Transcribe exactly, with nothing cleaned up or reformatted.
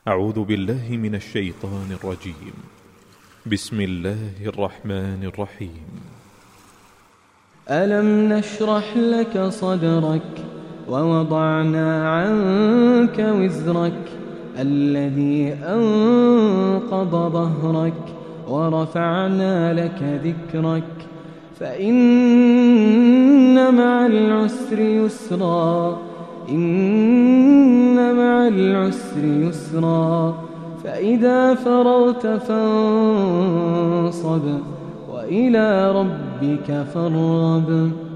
أعوذ بالله من الشيطان الرجيم. بسم الله الرحمن الرحيم. ألم نشرح لك صدرك ووضعنا عنك وزرك الذي أنقض ظهرك ورفعنا لك ذكرك فإن مع العسر يسرا إن مع العسر يسرا فإذا فرغت فانصب وإلى ربك فارغب